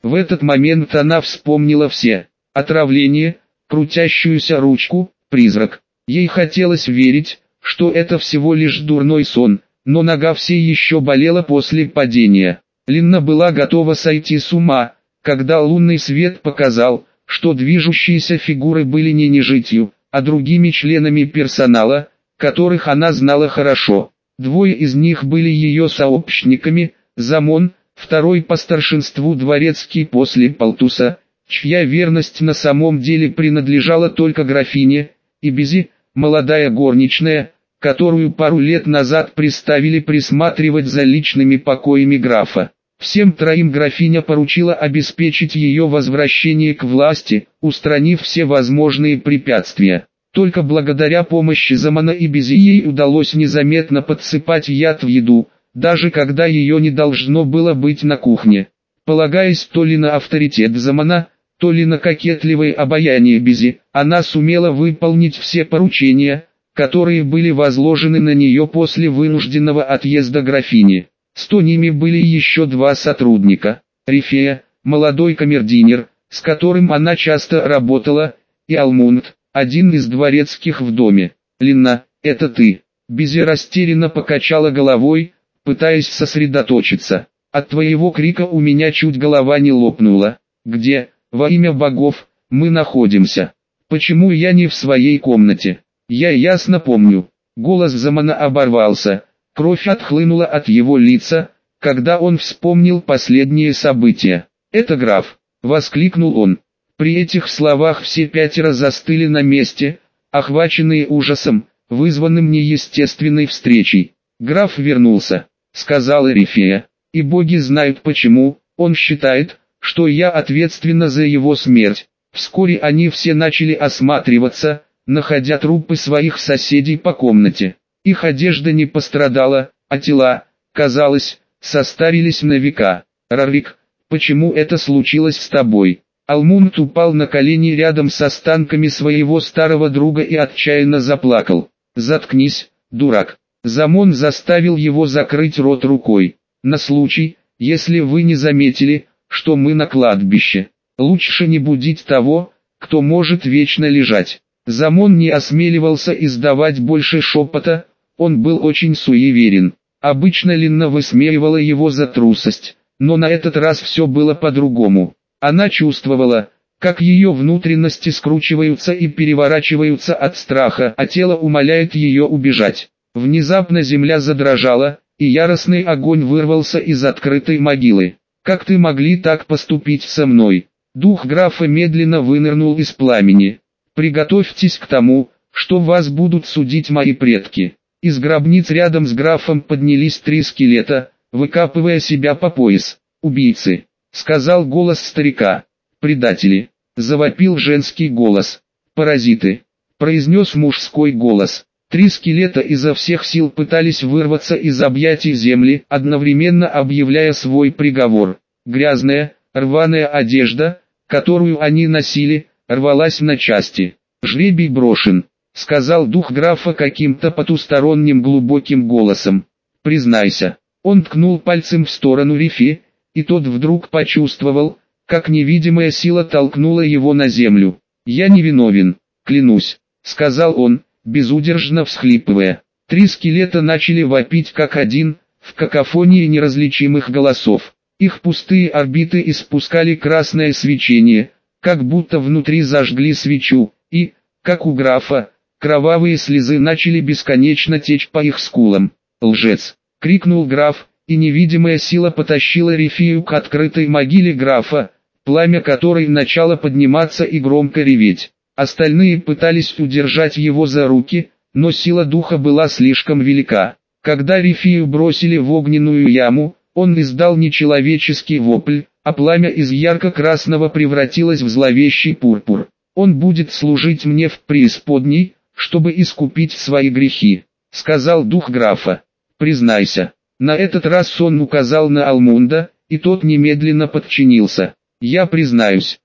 В этот момент она вспомнила все. Отравление, крутящуюся ручку, призрак. Ей хотелось верить, что это всего лишь дурной сон, но нога все еще болела после падения. Линна была готова сойти с ума, когда лунный свет показал, что движущиеся фигуры были не нежитью, а другими членами персонала, которых она знала хорошо. Двое из них были ее сообщниками, Замон, второй по старшинству дворецкий после Палтуса, чья верность на самом деле принадлежала только графине, и Бизи, молодая горничная, которую пару лет назад приставили присматривать за личными покоями графа. Всем троим графиня поручила обеспечить ее возвращение к власти, устранив все возможные препятствия. Только благодаря помощи Замана и Бизи ей удалось незаметно подсыпать яд в еду, даже когда ее не должно было быть на кухне. Полагаясь то ли на авторитет Замана, то ли на кокетливое обаяние Бизи, она сумела выполнить все поручения, которые были возложены на нее после вынужденного отъезда графини. С ними были еще два сотрудника: Рифея, молодой камердинер, с которым она часто работала, и Алмунд, один из дворецких в доме. «Линна, это ты?» Бизи растерянно покачала головой, пытаясь сосредоточиться. «От твоего крика у меня чуть голова не лопнула. Где, во имя богов, мы находимся? Почему я не в своей комнате?» «Я ясно помню». Голос Замана оборвался. Кровь отхлынула от его лица, когда он вспомнил последние события. «Это граф!» — воскликнул он. При этих словах все пятеро застыли на месте, охваченные ужасом, вызванным неестественной встречей. «Граф вернулся», — сказала Рифея, — «и боги знают почему. Он считает, что я ответственна за его смерть». Вскоре они все начали осматриваться, находя трупы своих соседей по комнате. Их одежда не пострадала, а тела, казалось, состарились на века. «Рарик, почему это случилось с тобой?» Алмунд упал на колени рядом с останками своего старого друга и отчаянно заплакал. «Заткнись, дурак!» Замон заставил его закрыть рот рукой. «На случай, если вы не заметили, что мы на кладбище. Лучше не будить того, кто может вечно лежать». Замон не осмеливался издавать больше шепота, он был очень суеверен. Обычно Линна высмеивала его за трусость, но на этот раз все было по-другому. Она чувствовала, как ее внутренности скручиваются и переворачиваются от страха, а тело умоляет ее убежать. Внезапно земля задрожала, и яростный огонь вырвался из открытой могилы. «Как ты могли так поступить со мной?» Дух графа медленно вынырнул из пламени. «Приготовьтесь к тому, что вас будут судить мои предки». Из гробниц рядом с графом поднялись 3 скелета, выкапывая себя по пояс. «Убийцы», — сказал голос старика. «Предатели», — завопил женский голос. «Паразиты», — произнес мужской голос. 3 скелета изо всех сил пытались вырваться из объятий земли, одновременно объявляя свой приговор. Грязная, рваная одежда, которую они носили, рвалась на части. «Жребий брошен», — сказал дух графа каким-то потусторонним глубоким голосом. «Признайся». Он ткнул пальцем в сторону Рифи, и тот вдруг почувствовал, как невидимая сила толкнула его на землю. «Я не виновен, клянусь», — сказал он, безудержно всхлипывая. 3 скелета начали вопить как один, в какофонии неразличимых голосов. Их пустые орбиты испускали красное свечение, как будто внутри зажгли свечу, и, как у графа, кровавые слезы начали бесконечно течь по их скулам. «Лжец!» — крикнул граф, и невидимая сила потащила Рифию к открытой могиле графа, пламя которой начало подниматься и громко реветь. Остальные пытались удержать его за руки, но сила духа была слишком велика. Когда Рифию бросили в огненную яму, он издал нечеловеческий вопль, а пламя из ярко-красного превратилось в зловещий пурпур. «Он будет служить мне в преисподней, чтобы искупить свои грехи», — сказал дух графа. «Признайся». На этот раз он указал на Алмунда, и тот немедленно подчинился. «Я признаюсь.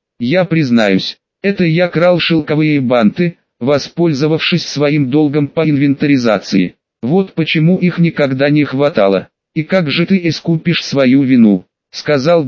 Это я крал шелковые банты, воспользовавшись своим долгом по инвентаризации. Вот почему их никогда не хватало. И как же ты искупишь свою вину?» — сказал дух,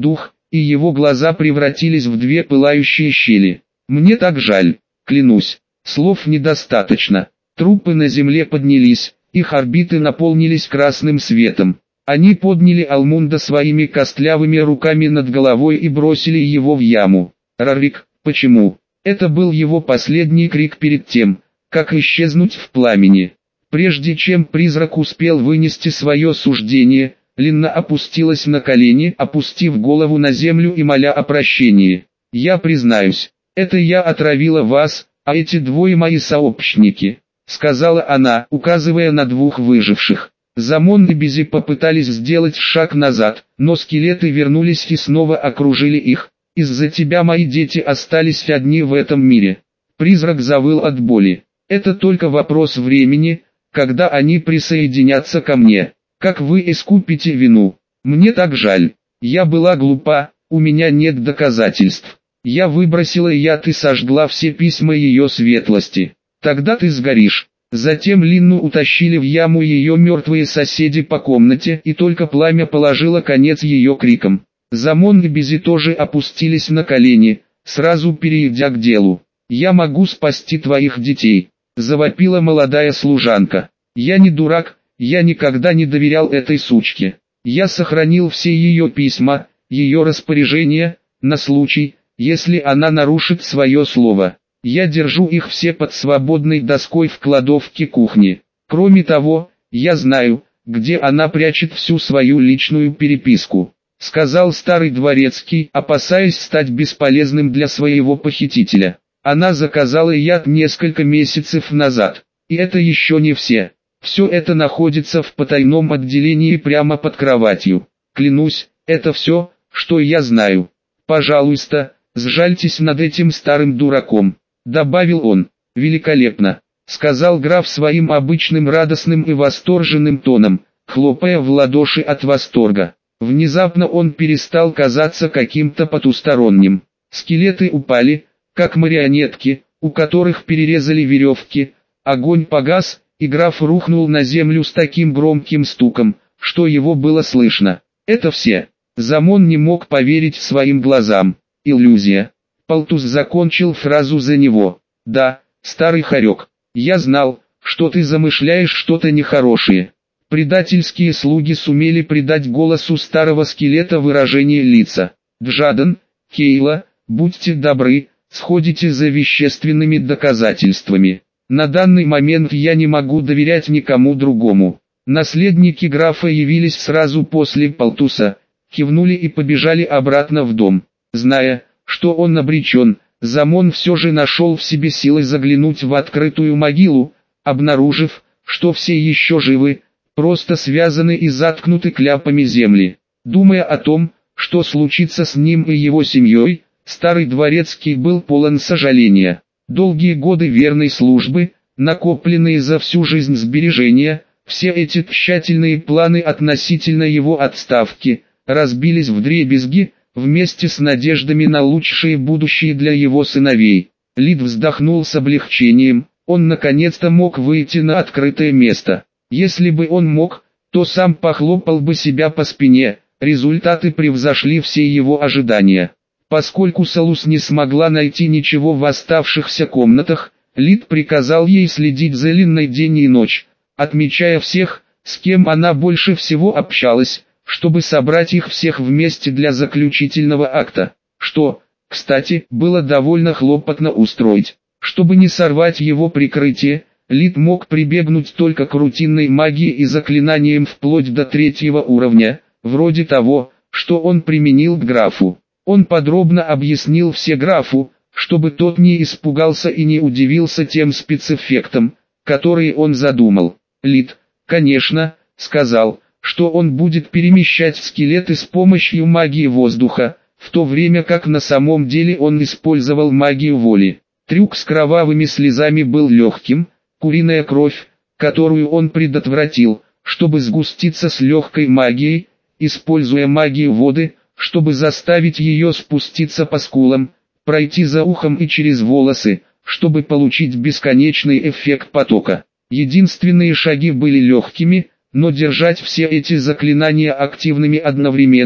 и его глаза превратились в две пылающие щели. «Мне так жаль, клянусь, слов недостаточно». Трупы на земле поднялись, их орбиты наполнились красным светом. Они подняли Алмунда своими костлявыми руками над головой и бросили его в яму. «Рарик, почему?» Это был его последний крик перед тем, как исчезнуть в пламени. Прежде чем призрак успел вынести свое суждение, Линна опустилась на колени, опустив голову на землю и моля о прощении. «Я признаюсь, это я отравила вас, а эти двое мои сообщники», — сказала она, указывая на двух выживших. Замон и Бизи попытались сделать шаг назад, но скелеты вернулись и снова окружили их. «Из-за тебя мои дети остались одни в этом мире». Призрак завыл от боли. «Это только вопрос времени, когда они присоединятся ко мне. Как вы искупите вину? Мне так жаль. Я была глупа, у меня нет доказательств. Я выбросила яд и сожгла все письма ее светлости. Тогда ты сгоришь». Затем Линну утащили в яму ее мертвые соседи по комнате, и только пламя положило конец ее крикам. Замон и Бизи тоже опустились на колени, сразу перейдя к делу. «Я могу спасти твоих детей», — завопила молодая служанка. «Я не дурак, я никогда не доверял этой сучке. Я сохранил все ее письма, ее распоряжения, на случай, если она нарушит свое слово. Я держу их все под свободной доской в кладовке кухни. Кроме того, я знаю, где она прячет всю свою личную переписку», — сказал старый дворецкий, опасаясь стать бесполезным для своего похитителя. «Она заказала яд несколько месяцев назад. И это еще не все. Все это находится в потайном отделении прямо под кроватью. Клянусь, это все, что я знаю. Пожалуйста, сжальтесь над этим старым дураком», — добавил он. «Великолепно», — сказал граф своим обычным радостным и восторженным тоном, хлопая в ладоши от восторга. Внезапно он перестал казаться каким-то потусторонним. Скелеты упали, как марионетки, у которых перерезали веревки. Огонь погас, и граф рухнул на землю с таким громким стуком, что его было слышно. «Это все». Замон не мог поверить своим глазам. «Иллюзия». Палтус закончил фразу за него. «Да, старый хорек, я знал, что ты замышляешь что-то нехорошее». Предательские слуги сумели придать голосу старого скелета выражение лица. «Джадан, Кейла, будьте добры, сходите за вещественными доказательствами. На данный момент я не могу доверять никому другому». Наследники графа явились сразу после Палтуса, кивнули и побежали обратно в дом. Зная, что он обречен, Замон все же нашел в себе силы заглянуть в открытую могилу, обнаружив, что все еще живы, просто связаны и заткнуты кляпами земли. Думая о том, что случится с ним и его семьей, старый дворецкий был полон сожаления. Долгие годы верной службы, накопленные за всю жизнь сбережения, все эти тщательные планы относительно его отставки, разбились вдребезги, вместе с надеждами на лучшее будущее для его сыновей. Лид вздохнул с облегчением, он наконец-то мог выйти на открытое место. Если бы он мог, то сам похлопал бы себя по спине, результаты превзошли все его ожидания. Поскольку Салус не смогла найти ничего в оставшихся комнатах, Лид приказал ей следить за Линной день и ночь, отмечая всех, с кем она больше всего общалась, чтобы собрать их всех вместе для заключительного акта, что, кстати, было довольно хлопотно устроить. Чтобы не сорвать его прикрытие, Лид мог прибегнуть только к рутинной магии и заклинаниям вплоть до 3-го уровня, вроде того, что он применил к графу. Он подробно объяснил все графу, чтобы тот не испугался и не удивился тем спецэффектам, которые он задумал. Лид, конечно, сказал, что он будет перемещать скелеты с помощью магии воздуха, в то время как на самом деле он использовал магию воли. Трюк с кровавыми слезами был легким, куриная кровь, которую он предотвратил, чтобы сгуститься с легкой магией, используя магию воды, чтобы заставить ее спуститься по скулам, пройти за ухом и через волосы, чтобы получить бесконечный эффект потока. Единственные шаги были легкими, но держать все эти заклинания активными одновременно,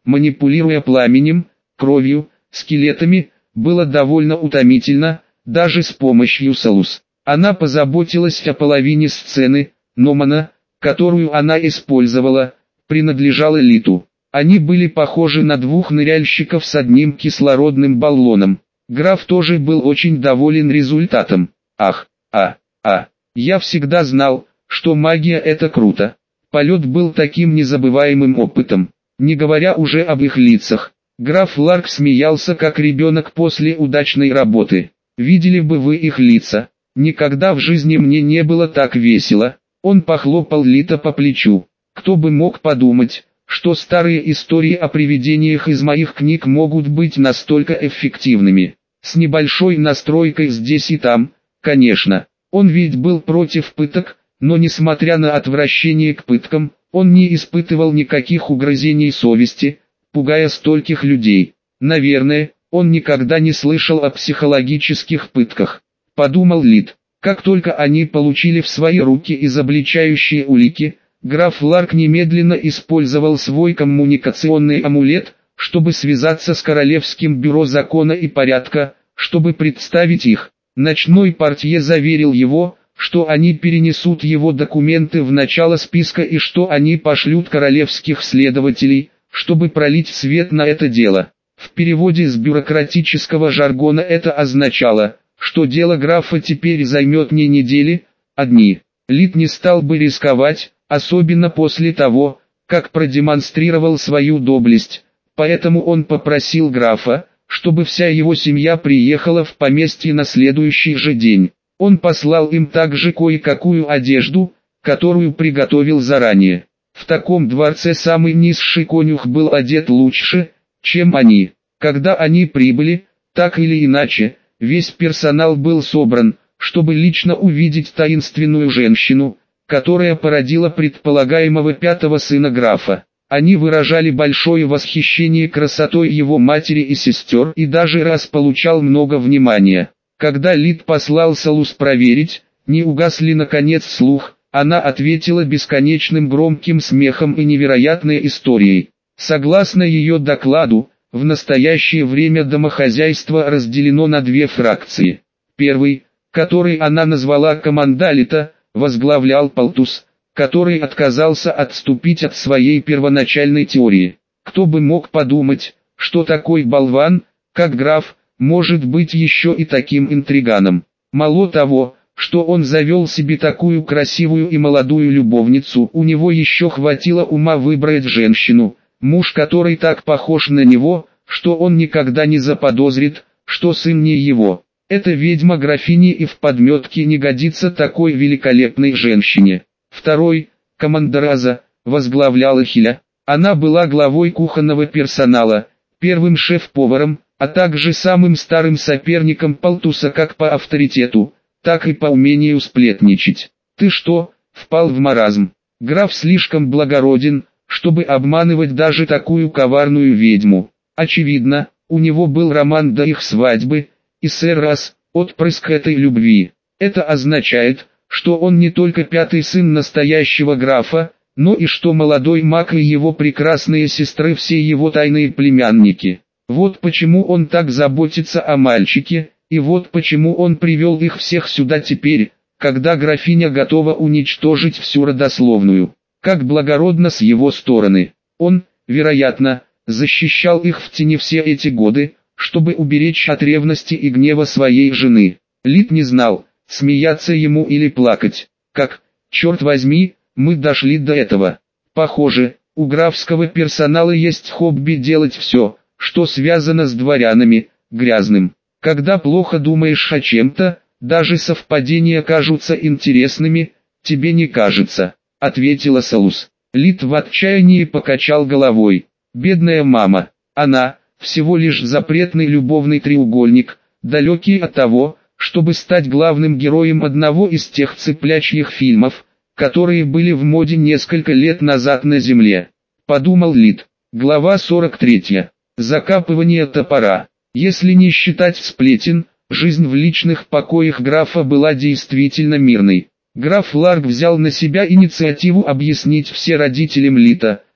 манипулируя пламенем, кровью, скелетами, было довольно утомительно, даже с помощью Салус. Она позаботилась о половине сцены, но мана, которую она использовала, принадлежала Литу. Они были похожи на двух ныряльщиков с одним кислородным баллоном. Граф тоже был очень доволен результатом. Ах, я всегда знал, что магия это круто. Полет был таким незабываемым опытом, не говоря уже об их лицах. Граф Ларк смеялся как ребенок после удачной работы. Видели бы вы их лица. Никогда в жизни мне не было так весело. Он похлопал Лита по плечу. Кто бы мог подумать, что старые истории о привидениях из моих книг могут быть настолько эффективными. С небольшой настройкой здесь и там, конечно. Он ведь был против пыток, но несмотря на отвращение к пыткам, он не испытывал никаких угрызений совести, пугая стольких людей. Наверное, он никогда не слышал о психологических пытках. Подумал Лит. Как только они получили в свои руки изобличающие улики, граф Ларк немедленно использовал свой коммуникационный амулет, чтобы связаться с Королевским бюро закона и порядка, чтобы представить их. Ночной портье заверил его, что они перенесут его документы в начало списка и что они пошлют королевских следователей, чтобы пролить свет на это дело. В переводе с бюрократического жаргона это означало, что дело графа теперь займет не недели, а дни. Лит не стал бы рисковать, особенно после того, как продемонстрировал свою доблесть, поэтому он попросил графа, чтобы вся его семья приехала в поместье на следующий же день. Он послал им также кое-какую одежду, которую приготовил заранее. В таком дворце самый низший конюх был одет лучше, чем они. Когда они прибыли, так или иначе, весь персонал был собран, чтобы лично увидеть таинственную женщину, которая породила предполагаемого пятого сына графа. Они выражали большое восхищение красотой его матери и сестер и даже раз получал много внимания. Когда Лит послал Салус проверить, не угас ли наконец слух, она ответила бесконечным громким смехом и невероятной историей. Согласно ее докладу, в настоящее время домохозяйство разделено на две фракции. Первый, который она назвала командалита, возглавлял Палтус, который отказался отступить от своей первоначальной теории. Кто бы мог подумать, что такой болван, как граф, может быть еще и таким интриганом. Мало того, что он завел себе такую красивую и молодую любовницу, у него еще хватило ума выбрать женщину, муж которой так похож на него, что он никогда не заподозрит, что сын не его. Эта ведьма графини и в подметке не годится такой великолепной женщине. Второй, командораза, возглавляла Хиля. Она была главой кухонного персонала, первым шеф-поваром, а также самым старым соперником Палтуса как по авторитету, так и по умению сплетничать. Ты что, впал в маразм? Граф слишком благороден, чтобы обманывать даже такую коварную ведьму. Очевидно, у него был роман до их свадьбы, и сэр Расс, отпрыск этой любви. Это означает, что он не только пятый сын настоящего графа, но и что молодой маг и его прекрасные сестры все его тайные племянники. Вот почему он так заботится о мальчике, и вот почему он привел их всех сюда теперь, когда графиня готова уничтожить всю родословную. Как благородно с его стороны. Он, вероятно, защищал их в тени все эти годы, чтобы уберечь от ревности и гнева своей жены. Лит не знал, смеяться ему или плакать. Как, черт возьми, мы дошли до этого. Похоже, у графского персонала есть хобби делать все, что связано с дворянами, грязным. Когда плохо думаешь о чем-то, даже совпадения кажутся интересными, тебе не кажется, ответила Салус. Лит в отчаянии покачал головой. Бедная мама, она, всего лишь запретный любовный треугольник, далекий от того, чтобы стать главным героем одного из тех цыплячьих фильмов, которые были в моде несколько лет назад на Земле. Подумал Лит. Глава 43. Закапывание топора. Если не считать сплетен, жизнь в личных покоях графа была действительно мирной. Граф Ларк взял на себя инициативу объяснить все родителям Лита,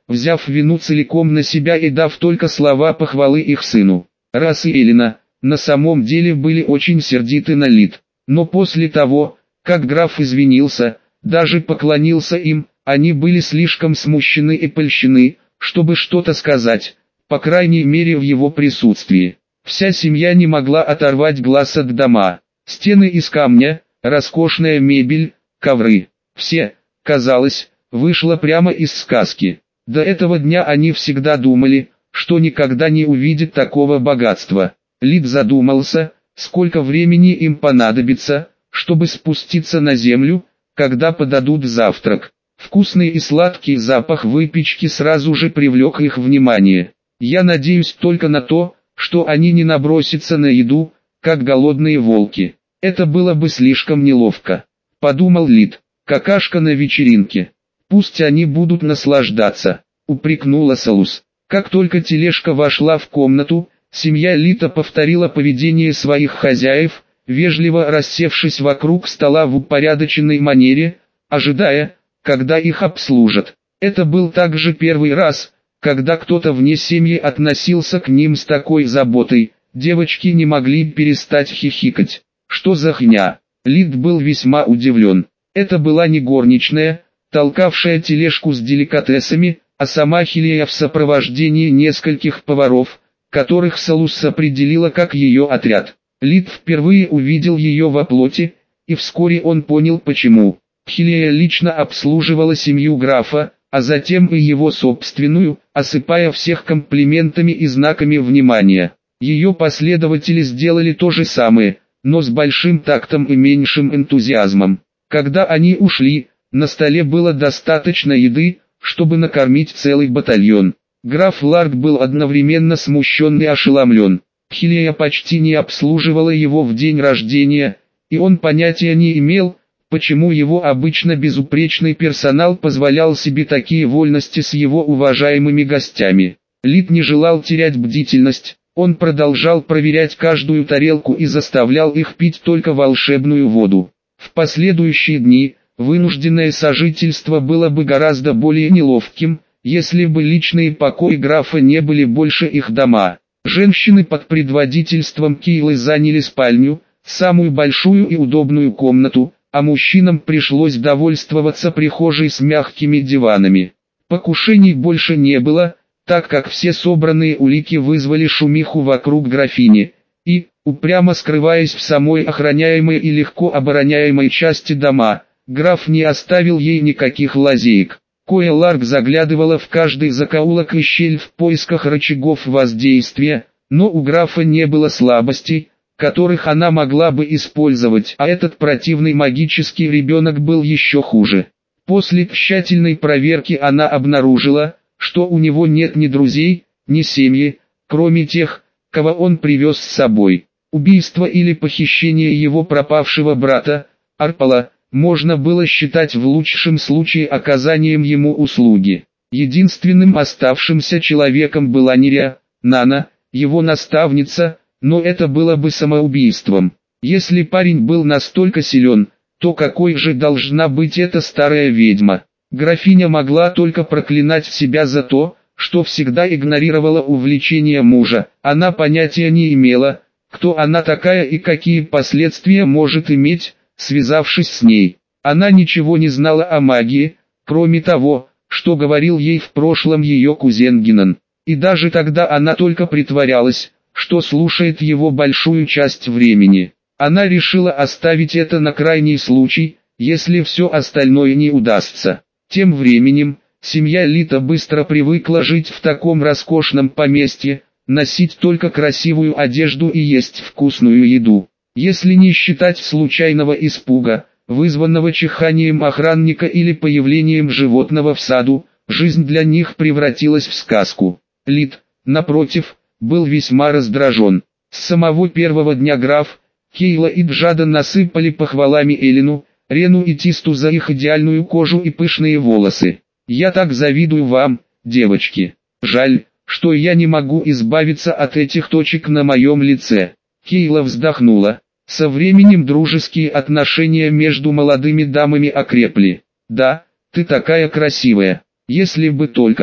взяв вину целиком на себя и дав только слова похвалы их сыну. Рас и Элина на самом деле были очень сердиты на Лид, но после того, как граф извинился, даже поклонился им, они были слишком смущены и польщены, чтобы что-то сказать, по крайней мере в его присутствии. Вся семья не могла оторвать глаз от дома. Стены из камня, роскошная мебель, ковры. Все, казалось, вышло прямо из сказки. До этого дня они всегда думали, что никогда не увидят такого богатства. Лид задумался, сколько времени им понадобится, чтобы спуститься на землю, когда подадут завтрак. Вкусный и сладкий запах выпечки сразу же привлек их внимание. «Я надеюсь только на то, что они не набросятся на еду, как голодные волки. Это было бы слишком неловко», — подумал Лид. «Какашка на вечеринке. Пусть они будут наслаждаться», — упрекнула Салус. Как только тележка вошла в комнату, семья Лита повторила поведение своих хозяев, вежливо рассевшись вокруг стола в упорядоченной манере, ожидая, когда их обслужат. Это был также первый раз, когда кто-то вне семьи относился к ним с такой заботой. Девочки не могли перестать хихикать. «Что за хня?» Лид был весьма удивлен. Это была не горничная, толкавшая тележку с деликатесами, а сама Хилия в сопровождении нескольких поваров, которых Салус определила как ее отряд. Лид впервые увидел ее во плоти, и вскоре он понял почему. Хилия лично обслуживала семью графа, а затем и его собственную, осыпая всех комплиментами и знаками внимания. Ее последователи сделали то же самое, но с большим тактом и меньшим энтузиазмом. Когда они ушли, на столе было достаточно еды, чтобы накормить целый батальон. Граф Ларк был одновременно смущен и ошеломлен. Хилия почти не обслуживала его в день рождения, и он понятия не имел, почему его обычно безупречный персонал позволял себе такие вольности с его уважаемыми гостями. Лид не желал терять бдительность, он продолжал проверять каждую тарелку и заставлял их пить только волшебную воду. В последующие дни, вынужденное сожительство было бы гораздо более неловким, если бы личные покои графа не были больше их дома. Женщины под предводительством Кейлы заняли спальню, самую большую и удобную комнату, а мужчинам пришлось довольствоваться прихожей с мягкими диванами. Покушений больше не было, так как все собранные улики вызвали шумиху вокруг графини, и, упрямо скрываясь в самой охраняемой и легко обороняемой части дома, граф не оставил ей никаких лазеек. Коя Ларк заглядывала в каждый закоулок и щель в поисках рычагов воздействия, но у графа не было слабостей, которых она могла бы использовать, а этот противный магический ребенок был еще хуже. После тщательной проверки она обнаружила, что у него нет ни друзей, ни семьи, кроме тех, кого он привез с собой. Убийство или похищение его пропавшего брата, Арпала, можно было считать в лучшем случае оказанием ему услуги. Единственным оставшимся человеком была Неря, Нана, его наставница, но это было бы самоубийством. Если парень был настолько силен, то какой же должна быть эта старая ведьма? Графиня могла только проклинать себя за то, что всегда игнорировала увлечение мужа. Она понятия не имела, кто она такая и какие последствия может иметь, связавшись с ней. Она ничего не знала о магии, кроме того, что говорил ей в прошлом ее кузен Гинан. И даже тогда она только притворялась, что слушает его большую часть времени. Она решила оставить это на крайний случай, если все остальное не удастся. Тем временем, семья Лита быстро привыкла жить в таком роскошном поместье, носить только красивую одежду и есть вкусную еду. Если не считать случайного испуга, вызванного чиханием охранника или появлением животного в саду, жизнь для них превратилась в сказку. Лит, напротив, был весьма раздражен. С самого первого дня граф, Кейла и Джада насыпали похвалами Элину, Рену и Тисту за их идеальную кожу и пышные волосы. «Я так завидую вам, девочки. Жаль, что я не могу избавиться от этих точек на моем лице». Кейла вздохнула. Со временем дружеские отношения между молодыми дамами окрепли. «Да, ты такая красивая. Если бы только...»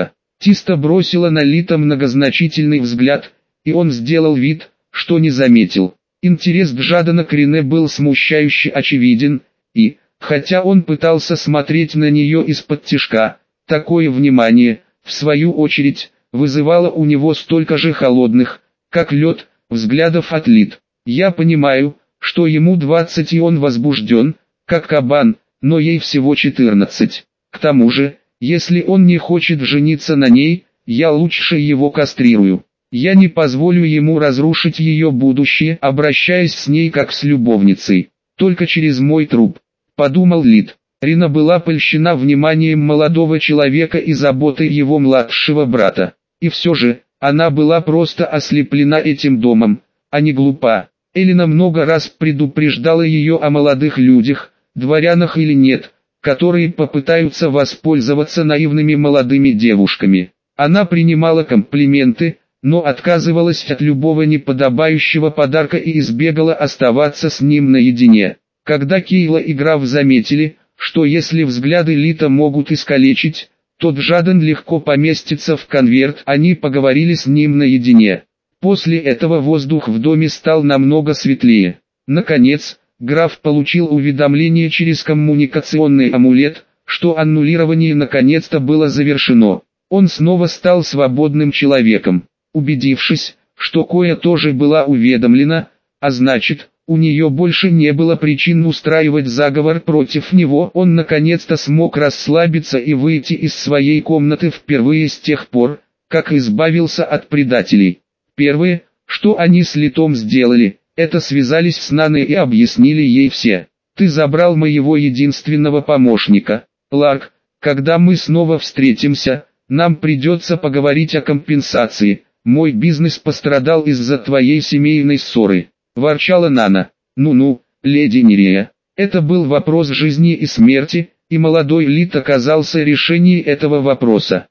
Тиста бросила на Лита многозначительный взгляд, и он сделал вид, что не заметил. Интерес Джадена к Рене был смущающе очевиден, и, хотя он пытался смотреть на нее из-под тишка, такое внимание, в свою очередь, вызывало у него столько же холодных, как лед, взглядов от Лит. Я понимаю, что ему 20 и он возбужден, как кабан, но ей всего 14. К тому же, если он не хочет жениться на ней, я лучше его кастрирую. Я не позволю ему разрушить ее будущее, обращаясь с ней как с любовницей. Только через мой труп, подумал Лит. Рина была польщена вниманием молодого человека и заботой его младшего брата. И все же, она была просто ослеплена этим домом, а не глупа. Элина много раз предупреждала ее о молодых людях, дворянах или нет, которые попытаются воспользоваться наивными молодыми девушками. Она принимала комплименты, но отказывалась от любого неподобающего подарка и избегала оставаться с ним наедине. Когда Кейла и граф заметили, что если взгляды Лита могут искалечить, то Джаден легко поместится в конверт, они поговорили с ним наедине. После этого воздух в доме стал намного светлее. Наконец, граф получил уведомление через коммуникационный амулет, что аннулирование наконец-то было завершено. Он снова стал свободным человеком. Убедившись, что Коя тоже была уведомлена, а значит, у нее больше не было причин устраивать заговор против него, он наконец-то смог расслабиться и выйти из своей комнаты впервые с тех пор, как избавился от предателей. Первое, что они с Литом сделали, это связались с Наной и объяснили ей все. «Ты забрал моего единственного помощника, Ларк, когда мы снова встретимся, нам придется поговорить о компенсации. Мой бизнес пострадал из-за твоей семейной ссоры», — ворчала Нана. «Ну-ну, леди Нерея, это был вопрос жизни и смерти, и молодой Лит оказался решением этого вопроса.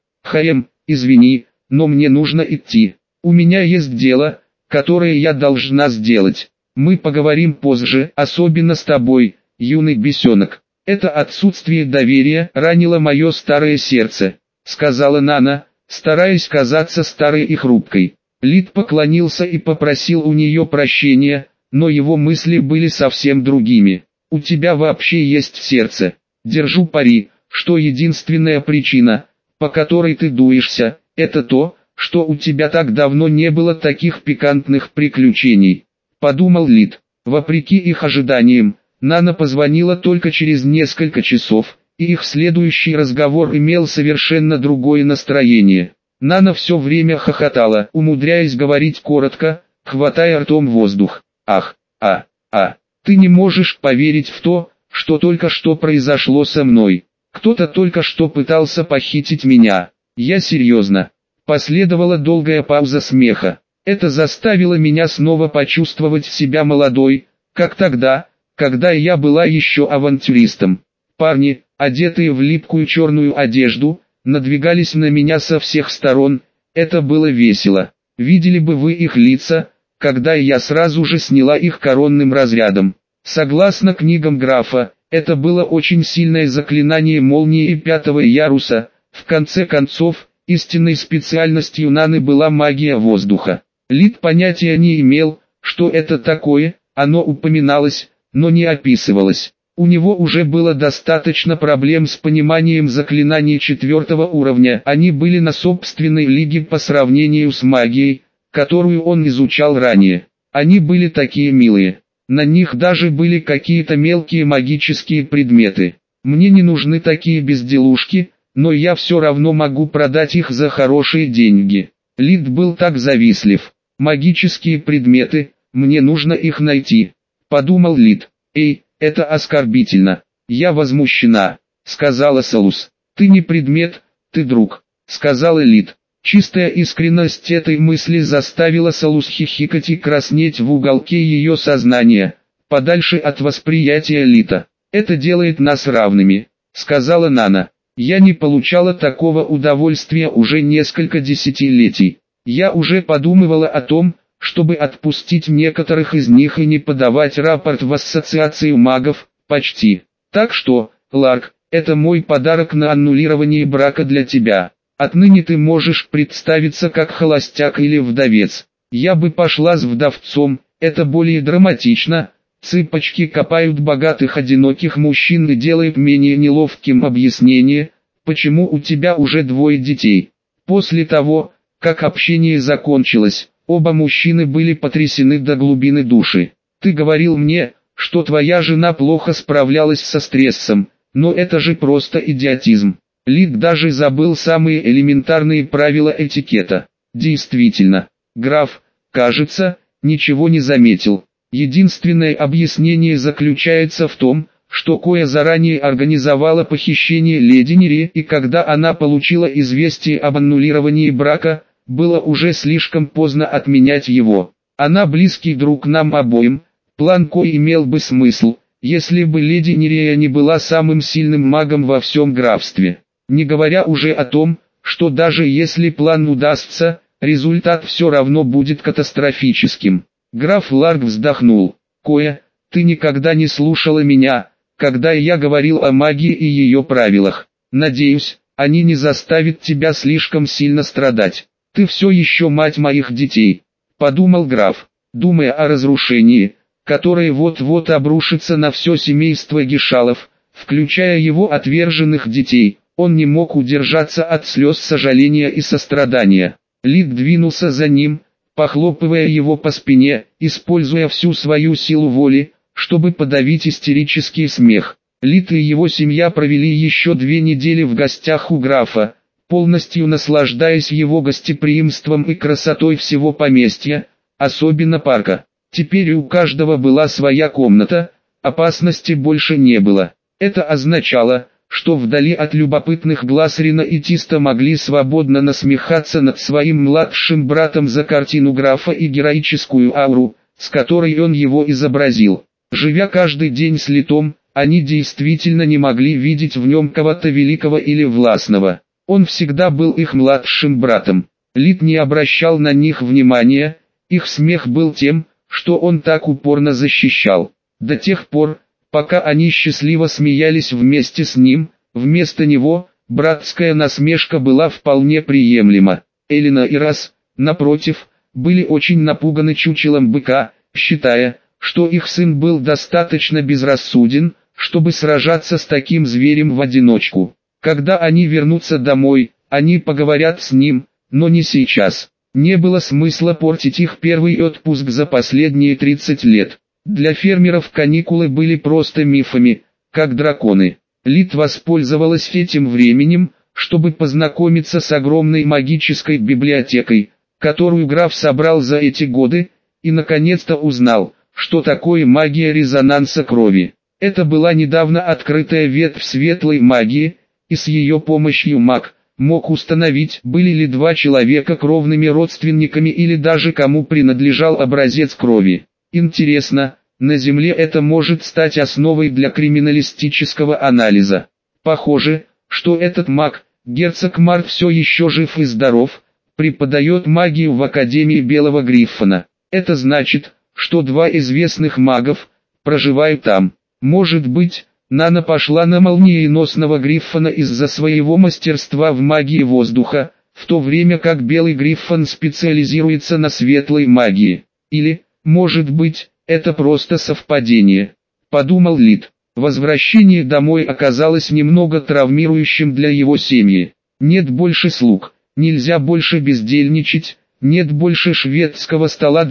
Извини, но мне нужно идти. У меня есть дело, которое я должна сделать. Мы поговорим позже, особенно с тобой, юный бесенок». «Это отсутствие доверия ранило мое старое сердце», — сказала Нана, стараясь казаться старой и хрупкой. Лит поклонился и попросил у нее прощения, но его мысли были совсем другими. «У тебя вообще есть сердце. Держу пари, что единственная причина, по которой ты дуешься, это то, что у тебя так давно не было таких пикантных приключений», — подумал Лит. Вопреки их ожиданиям, Нана позвонила только через несколько часов, и их следующий разговор имел совершенно другое настроение. Нана все время хохотала, умудряясь говорить коротко, хватая ртом воздух. «Ах, ты не можешь поверить в то, что только что произошло со мной. Кто-то только что пытался похитить меня. Я серьезно». Последовала долгая пауза смеха. Это заставило меня снова почувствовать себя молодой, как тогда, когда я была еще авантюристом. Парни, одетые в липкую черную одежду, надвигались на меня со всех сторон. Это было весело. Видели бы вы их лица, когда я сразу же сняла их коронным разрядом. Согласно книгам графа, это было очень сильное заклинание молнии 5-го яруса. В конце концов, истинной специальностью Наны была магия воздуха. Лит понятия не имел, что это такое, оно упоминалось, но не описывалось. У него уже было достаточно проблем с пониманием заклинаний 4-го уровня, они были на собственной лиге по сравнению с магией, которую он изучал ранее. Они были такие милые. На них даже были какие-то мелкие магические предметы. Мне не нужны такие безделушки, но я все равно могу продать их за хорошие деньги. Лит был так завистлив. Магические предметы, мне нужно их найти. Подумал Лит. «Эй, это оскорбительно. Я возмущена», — сказала Салус. «Ты не предмет, ты друг», — сказала Лит. Чистая искренность этой мысли заставила Салус хихикать и краснеть в уголке ее сознания, подальше от восприятия Лита. «Это делает нас равными», — сказала Нана. «Я не получала такого удовольствия уже несколько десятилетий. Я уже подумывала о том, чтобы отпустить некоторых из них и не подавать рапорт в ассоциацию магов, почти. Так что, Ларк, это мой подарок на аннулирование брака для тебя». Отныне ты можешь представиться как холостяк или вдовец. Я бы пошла с вдовцом, это более драматично. Цыпочки копают богатых одиноких мужчин и делают менее неловким объяснение, почему у тебя уже 2 детей. После того, как общение закончилось, оба мужчины были потрясены до глубины души. Ты говорил мне, что твоя жена плохо справлялась со стрессом, но это же просто идиотизм. Лид даже забыл самые элементарные правила этикета. Действительно, граф, кажется, ничего не заметил. Единственное объяснение заключается в том, что Коя заранее организовала похищение леди Нири, и когда она получила известие об аннулировании брака, было уже слишком поздно отменять его. Она близкий друг нам обоим, план Кои имел бы смысл, если бы леди Нирия не была самым сильным магом во всем графстве. Не говоря уже о том, что даже если план удастся, результат все равно будет катастрофическим. Граф Ларг вздохнул. Коя, ты никогда не слушала меня, когда я говорил о магии и ее правилах. Надеюсь, они не заставят тебя слишком сильно страдать. Ты все еще мать моих детей, подумал граф, думая о разрушении, которое вот-вот обрушится на все семейство Гишалов, включая его отверженных детей. Он не мог удержаться от слез сожаления и сострадания. Лид двинулся за ним, похлопывая его по спине, используя всю свою силу воли, чтобы подавить истерический смех. Лид и его семья провели еще 2 недели в гостях у графа, полностью наслаждаясь его гостеприимством и красотой всего поместья, особенно парка. Теперь у каждого была своя комната, опасности больше не было. Это означало, что вдали от любопытных глаз Рина и Тиста могли свободно насмехаться над своим младшим братом за картину графа и героическую ауру, с которой он его изобразил. Живя каждый день с Литом, они действительно не могли видеть в нем кого-то великого или властного. Он всегда был их младшим братом. Лит не обращал на них внимания, их смех был тем, что он так упорно защищал. До тех пор, пока они счастливо смеялись вместе с ним, вместо него, братская насмешка была вполне приемлема. Элина и Рас, напротив, были очень напуганы чучелом быка, считая, что их сын был достаточно безрассуден, чтобы сражаться с таким зверем в одиночку. Когда они вернутся домой, они поговорят с ним, но не сейчас. Не было смысла портить их первый отпуск за последние 30 лет. Для фермеров каникулы были просто мифами, как драконы. Лит воспользовалась этим временем, чтобы познакомиться с огромной магической библиотекой, которую граф собрал за эти годы, и наконец-то узнал, что такое магия резонанса крови. Это была недавно открытая ветвь светлой магии, и с ее помощью маг мог установить, были ли 2 человека кровными родственниками или даже кому принадлежал образец крови. Интересно, на Земле это может стать основой для криминалистического анализа. Похоже, что этот маг, герцог Март, все еще жив и здоров, преподает магию в Академии Белого Гриффона. Это значит, что 2 известных магов проживают там. Может быть, Нана пошла на молниеносного Гриффона из-за своего мастерства в магии воздуха, в то время как Белый Гриффон специализируется на светлой магии. Или, может быть, это просто совпадение, подумал Лид. Возвращение домой оказалось немного травмирующим для его семьи. Нет больше слуг, нельзя больше бездельничать, нет больше шведского стола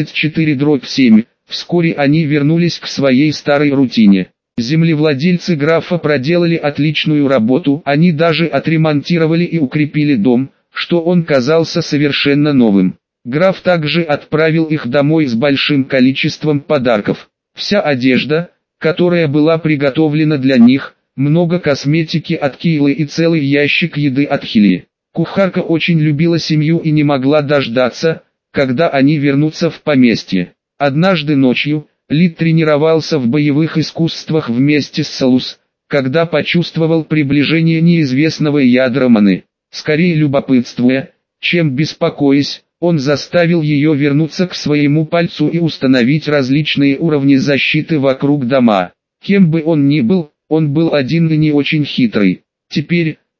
24/7. Вскоре они вернулись к своей старой рутине. Землевладельцы графа проделали отличную работу, они даже отремонтировали и укрепили дом, что он казался совершенно новым. Граф также отправил их домой с большим количеством подарков. Вся одежда, которая была приготовлена для них, много косметики от Килы и целый ящик еды от Хили. Кухарка очень любила семью и не могла дождаться, когда они вернутся в поместье. Однажды ночью, Лид тренировался в боевых искусствах вместе с Салус, когда почувствовал приближение неизвестного Ядроманы. Скорее любопытствуя, чем беспокоясь, он заставил ее вернуться к своему пальцу и установить различные уровни защиты вокруг дома. Кем бы он ни был, он был один и не очень хитрый. Теперь,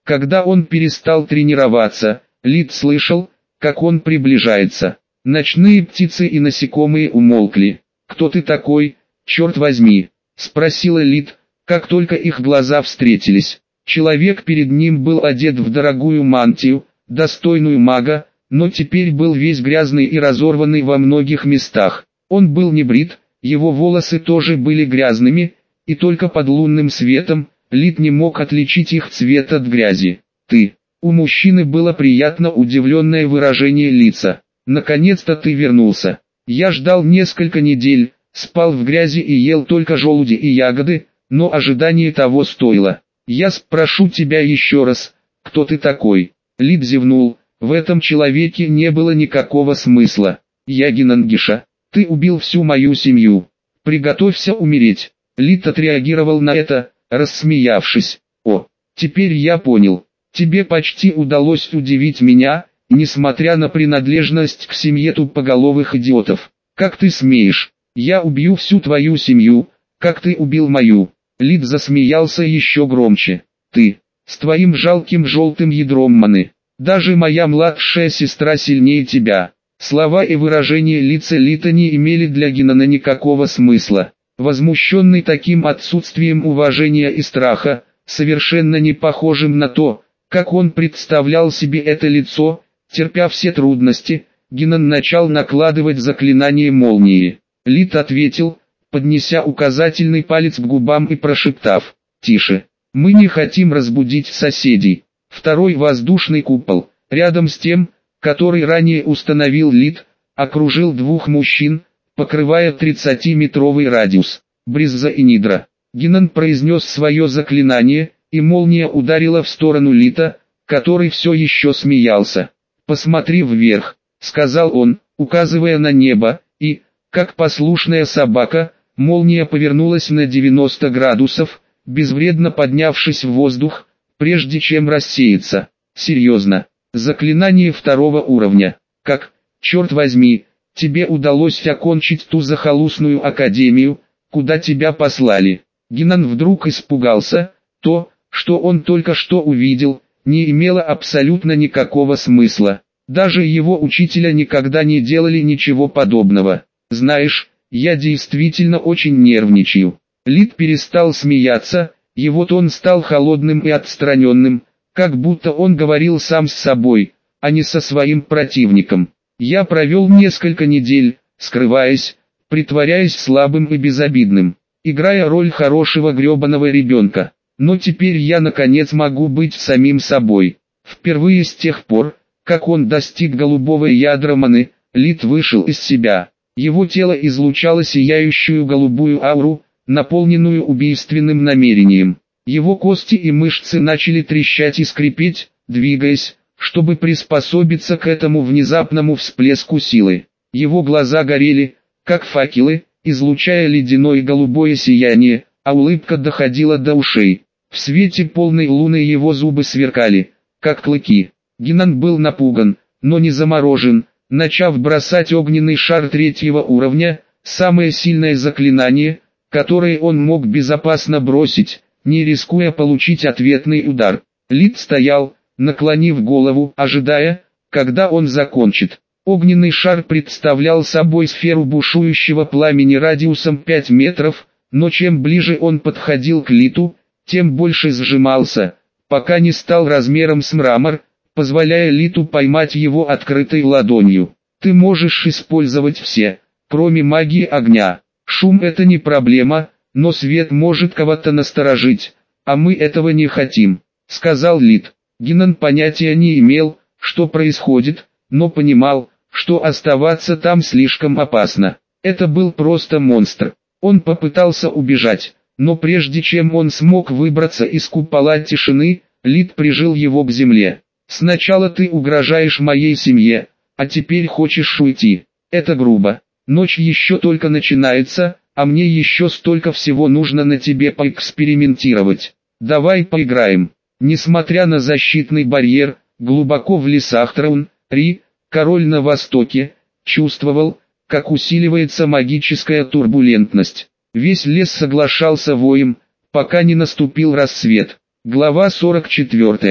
Когда он перестал тренироваться, Лид слышал, как он приближается. Ночные птицы и насекомые умолкли. «Кто ты такой, черт возьми?» — спросила Лид, как только их глаза встретились. Человек перед ним был одет в дорогую мантию, достойную мага, но теперь был весь грязный и разорванный во многих местах. Он был не брит, его волосы тоже были грязными, и только под лунным светом Лид не мог отличить их цвет от грязи. «Ты». У мужчины было приятно удивленное выражение лица. «Наконец-то ты вернулся. Я ждал несколько недель, спал в грязи и ел только желуди и ягоды, но ожидание того стоило. Я спрошу тебя еще раз, кто ты такой?» Лид зевнул, в этом человеке не было никакого смысла. «Я Генангиша. Ты убил всю мою семью. Приготовься умереть». Лид отреагировал на это, рассмеявшись. «О, теперь я понял. Тебе почти удалось удивить меня, несмотря на принадлежность к семье тупоголовых идиотов. Как ты смеешь? Я убью всю твою семью, как ты убил мою». Лид засмеялся еще громче. «Ты, с твоим жалким желтым ядром маны. Даже моя младшая сестра сильнее тебя». Слова и выражения лица Лита не имели для Генана никакого смысла. Возмущенный таким отсутствием уважения и страха, совершенно не похожим на то, как он представлял себе это лицо, терпя все трудности, Генан начал накладывать заклинание молнии. Лит ответил, поднеся указательный палец к губам и прошептав: «Тише, мы не хотим разбудить соседей». Второй воздушный купол, рядом с тем, который ранее установил Лит, окружил двух мужчин, покрывая 30-метровый радиус. Бризза и Нидра. Генан произнес свое заклинание, и молния ударила в сторону Лита, который все еще смеялся. «Посмотри вверх», — сказал он, указывая на небо, и, как послушная собака, молния повернулась на 90 градусов, безвредно поднявшись в воздух, прежде чем рассеяться. «Серьезно, заклинание второго уровня. Как, черт возьми, тебе удалось окончить ту захолустную академию, куда тебя послали?» Генан вдруг испугался. То, что он только что увидел, не имело абсолютно никакого смысла. Даже его учителя никогда не делали ничего подобного. «Знаешь, я действительно очень нервничаю». Лит перестал смеяться, его тон стал холодным и отстраненным, как будто он говорил сам с собой, а не со своим противником. «Я провел несколько недель, скрываясь, притворяясь слабым и безобидным, играя роль хорошего гребаного ребенка. Но теперь я наконец могу быть самим собой». Впервые с тех пор, как он достиг голубого ядра маны, Лит вышел из себя. Его тело излучало сияющую голубую ауру, наполненную убийственным намерением. Его кости и мышцы начали трещать и скрипеть, двигаясь, чтобы приспособиться к этому внезапному всплеску силы. Его глаза горели, как факелы, излучая ледяное голубое сияние, а улыбка доходила до ушей. В свете полной луны его зубы сверкали, как клыки. Генан был напуган, но не заморожен. Начав бросать огненный шар третьего уровня, самое сильное заклинание, которое он мог безопасно бросить, не рискуя получить ответный удар. Лит стоял, наклонив голову, ожидая, когда он закончит. Огненный шар представлял собой сферу бушующего пламени радиусом 5 метров, но чем ближе он подходил к Литу, тем больше сжимался, пока не стал размером с мрамор, позволяя Литу поймать его открытой ладонью. «Ты можешь использовать все, кроме магии огня. Шум — это не проблема, но свет может кого-то насторожить, а мы этого не хотим», — сказал Лит. Генан понятия не имел, что происходит, но понимал, что оставаться там слишком опасно. Это был просто монстр. Он попытался убежать, но прежде чем он смог выбраться из купола тишины, Лит прижал его к земле. «Сначала ты угрожаешь моей семье, а теперь хочешь уйти. Это грубо. Ночь еще только начинается, а мне еще столько всего нужно на тебе поэкспериментировать. Давай поиграем». Несмотря на защитный барьер, глубоко в лесах Траун-Ри, король на востоке, чувствовал, как усиливается магическая турбулентность. Весь лес соглашался воем, пока не наступил рассвет. Глава 44.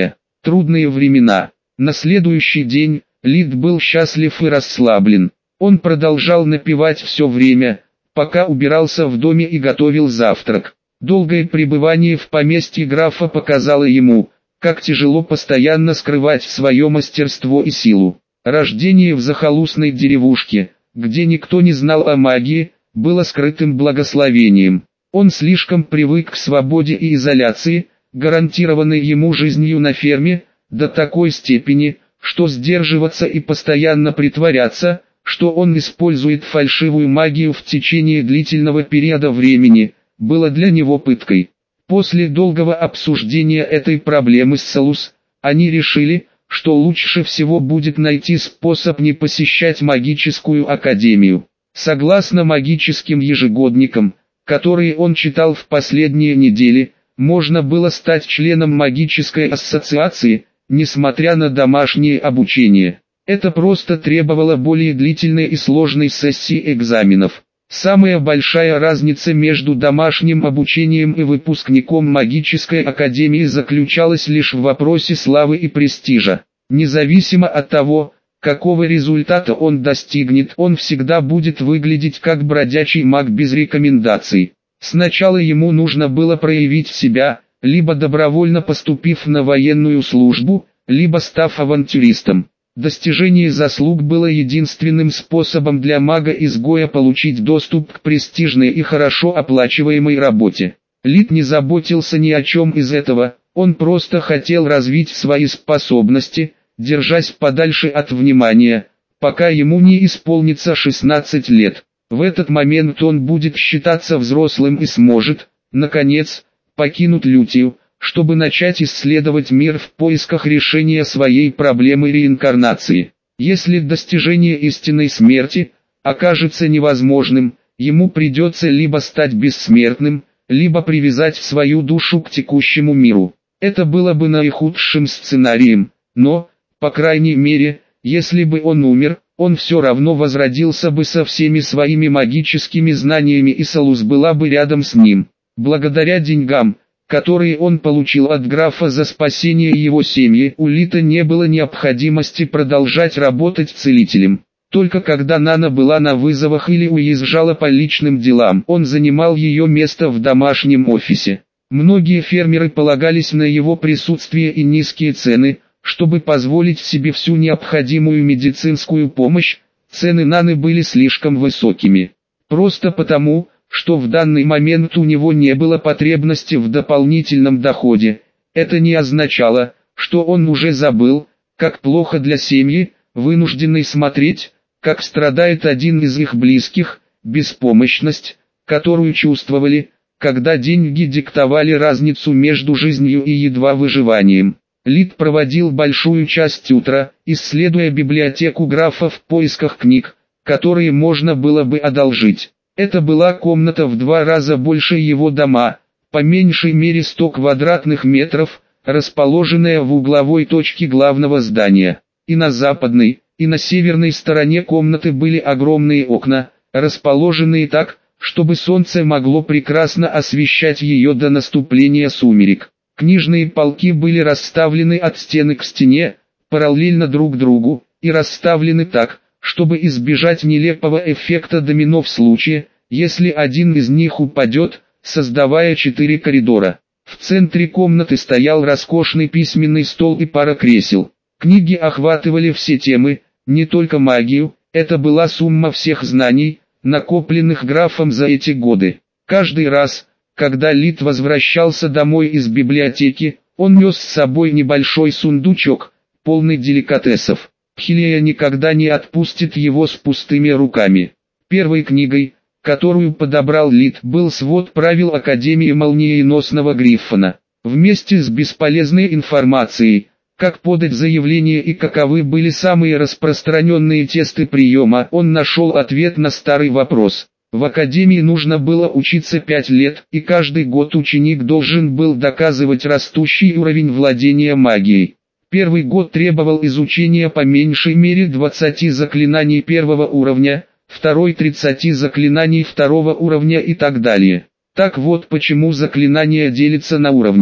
трудные времена. На следующий день Лид был счастлив и расслаблен. Он продолжал напевать все время, пока убирался в доме и готовил завтрак. Долгое пребывание в поместье графа показало ему, как тяжело постоянно скрывать свое мастерство и силу. Рождение в захолустной деревушке, где никто не знал о магии, было скрытым благословением. Он слишком привык к свободе и изоляции, гарантированной ему жизнью на ферме, до такой степени, что сдерживаться и постоянно притворяться, что он использует фальшивую магию в течение длительного периода времени, было для него пыткой. После долгого обсуждения этой проблемы с Салус, они решили, что лучше всего будет найти способ не посещать магическую академию. Согласно магическим ежегодникам, которые он читал в последние недели, можно было стать членом магической ассоциации, несмотря на домашнее обучение. Это просто требовало более длительной и сложной сессии экзаменов. Самая большая разница между домашним обучением и выпускником магической академии заключалась лишь в вопросе славы и престижа. Независимо от того, какого результата он достигнет, он всегда будет выглядеть как бродячий маг без рекомендаций. Сначала ему нужно было проявить себя, либо добровольно поступив на военную службу, либо став авантюристом. Достижение заслуг было единственным способом для мага-изгоя получить доступ к престижной и хорошо оплачиваемой работе. Лид не заботился ни о чем из этого, он просто хотел развить свои способности, держась подальше от внимания, пока ему не исполнится 16 лет. В этот момент он будет считаться взрослым и сможет, наконец, покинуть Лютию, чтобы начать исследовать мир в поисках решения своей проблемы реинкарнации. Если достижение истинной смерти окажется невозможным, ему придется либо стать бессмертным, либо привязать свою душу к текущему миру. Это было бы наихудшим сценарием, но, по крайней мере, если бы он умер, он все равно возродился бы со всеми своими магическими знаниями и Салус была бы рядом с ним. Благодаря деньгам, которые он получил от графа за спасение его семьи, у Лита не было необходимости продолжать работать целителем. Только когда Нана была на вызовах или уезжала по личным делам, он занимал ее место в домашнем офисе. Многие фермеры полагались на его присутствие и низкие цены, чтобы позволить себе всю необходимую медицинскую помощь. Цены Наны были слишком высокими. Просто потому, что в данный момент у него не было потребности в дополнительном доходе. Это не означало, что он уже забыл, как плохо для семьи, вынужденной смотреть, как страдает один из их близких, беспомощность, которую чувствовали, когда деньги диктовали разницу между жизнью и едва выживанием. Лид проводил большую часть утра, исследуя библиотеку графа в поисках книг, которые можно было бы одолжить. Это была комната в 2 раза больше его дома, по меньшей мере 100 квадратных метров, расположенная в угловой точке главного здания. И на западной, и на северной стороне комнаты были огромные окна, расположенные так, чтобы солнце могло прекрасно освещать ее до наступления сумерек. Книжные полки были расставлены от стены к стене, параллельно друг другу, и расставлены так, чтобы избежать нелепого эффекта домино в случае, если один из них упадет, создавая 4 коридора. В центре комнаты стоял роскошный письменный стол и пара кресел. Книги охватывали все темы, не только магию, это была сумма всех знаний, накопленных графом за эти годы. Каждый раз, когда Лид возвращался домой из библиотеки, он нес с собой небольшой сундучок, полный деликатесов. Хилия никогда не отпустит его с пустыми руками. Первой книгой, которую подобрал Лид, был свод правил Академии Молниеносного Гриффона. Вместе с бесполезной информацией, как подать заявление и каковы были самые распространенные тесты приема, он нашел ответ на старый вопрос. В Академии нужно было учиться 5 лет, и каждый год ученик должен был доказывать растущий уровень владения магией. Первый год требовал изучения по меньшей мере 20 заклинаний первого уровня, второй 30 заклинаний второго уровня и так далее. Так вот почему заклинания делятся на уровни.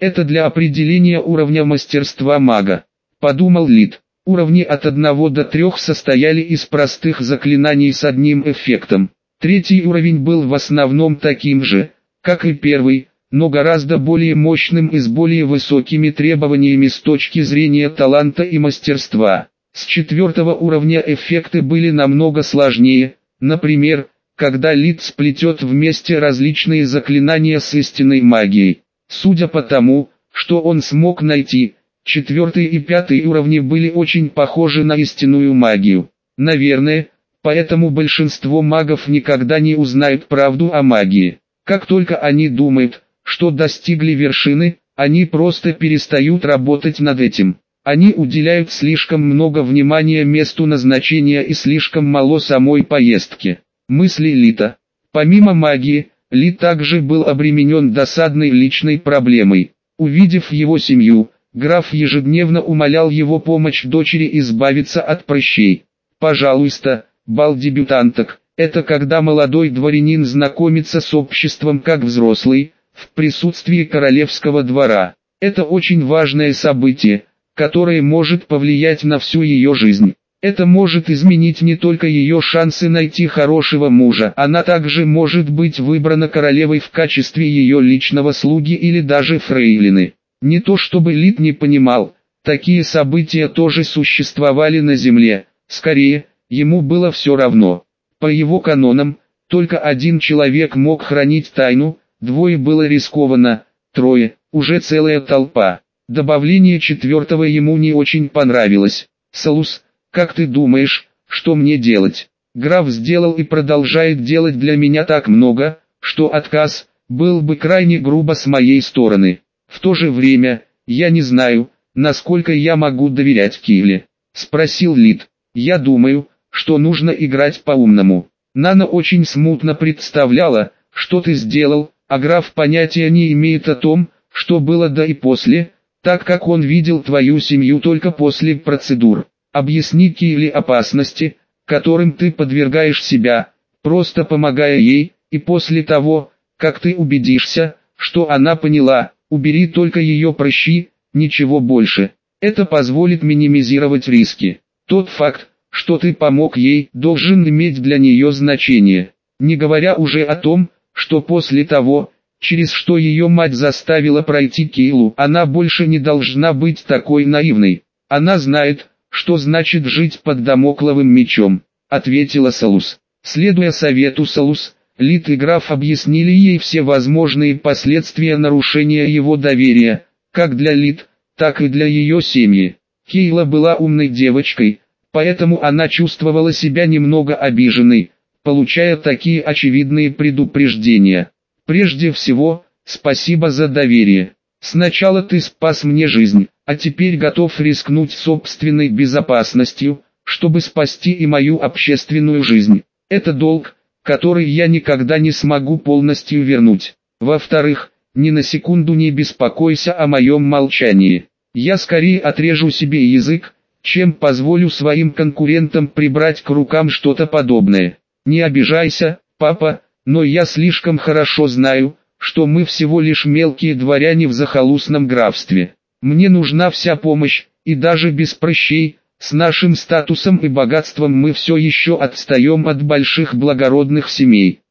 Это для определения уровня мастерства мага, подумал Лид. Уровни от 1 до 3 состояли из простых заклинаний с одним эффектом. Третий уровень был в основном таким же, как и первый, но гораздо более мощным и с более высокими требованиями с точки зрения таланта и мастерства. С 4-го уровня эффекты были намного сложнее, например, когда Лид сплетет вместе различные заклинания с истинной магией. Судя по тому, что он смог найти, 4-й и 5-й уровни были очень похожи на истинную магию. Наверное, поэтому большинство магов никогда не узнают правду о магии. Как только они думают, что достигли вершины, они просто перестают работать над этим. Они уделяют слишком много внимания месту назначения и слишком мало самой поездке. Мысли Лита. Помимо магии, Ли также был обременен досадной личной проблемой. Увидев его семью, граф ежедневно умолял его помочь дочери избавиться от прыщей. «Пожалуйста, бал дебютанток – это когда молодой дворянин знакомится с обществом как взрослый, в присутствии королевского двора. Это очень важное событие, которое может повлиять на всю ее жизнь. Это может изменить не только ее шансы найти хорошего мужа, она также может быть выбрана королевой в качестве ее личного слуги или даже фрейлины». Не то чтобы Лид не понимал, такие события тоже существовали на земле, скорее, ему было все равно. По его канонам, только один человек мог хранить тайну, 2 было рискованно, 3 – уже целая толпа. Добавление 4-го ему не очень понравилось. «Салус, как ты думаешь, что мне делать? Граф сделал и продолжает делать для меня так много, что отказ был бы крайне грубо с моей стороны. В то же время, я не знаю, насколько я могу доверять Киле», — спросил Лид. «Я думаю, что нужно играть по-умному». Нана очень смутно представляла, что ты сделал, а граф понятия не имеет о том, что было до и после, так как он видел твою семью только после процедур. Объясни Киле опасности, которым ты подвергаешь себя, просто помогая ей, и после того, как ты убедишься, что она поняла, убери только ее прыщи, ничего больше. Это позволит минимизировать риски. Тот факт, что ты помог ей, должен иметь для нее значение. Не говоря уже о том, что после того, через что ее мать заставила пройти Килу, она больше не должна быть такой наивной. Она знает, что значит жить под дамокловым мечом, ответила Салус. Следуя совету Салус, Лид и граф объяснили ей все возможные последствия нарушения его доверия, как для Лид, так и для ее семьи. Кейла была умной девочкой, поэтому она чувствовала себя немного обиженной, получая такие очевидные предупреждения. «Прежде всего, спасибо за доверие. Сначала ты спас мне жизнь, а теперь готов рискнуть собственной безопасностью, чтобы спасти и мою общественную жизнь. Это долг, который я никогда не смогу полностью вернуть. Во-вторых, ни на секунду не беспокойся о моем молчании. Я скорее отрежу себе язык, чем позволю своим конкурентам прибрать к рукам что-то подобное. Не обижайся, папа, но я слишком хорошо знаю, что мы всего лишь мелкие дворяне в захолустном графстве. Мне нужна вся помощь, и даже без прыщей, с нашим статусом и богатством мы все еще отстаем от больших благородных семей.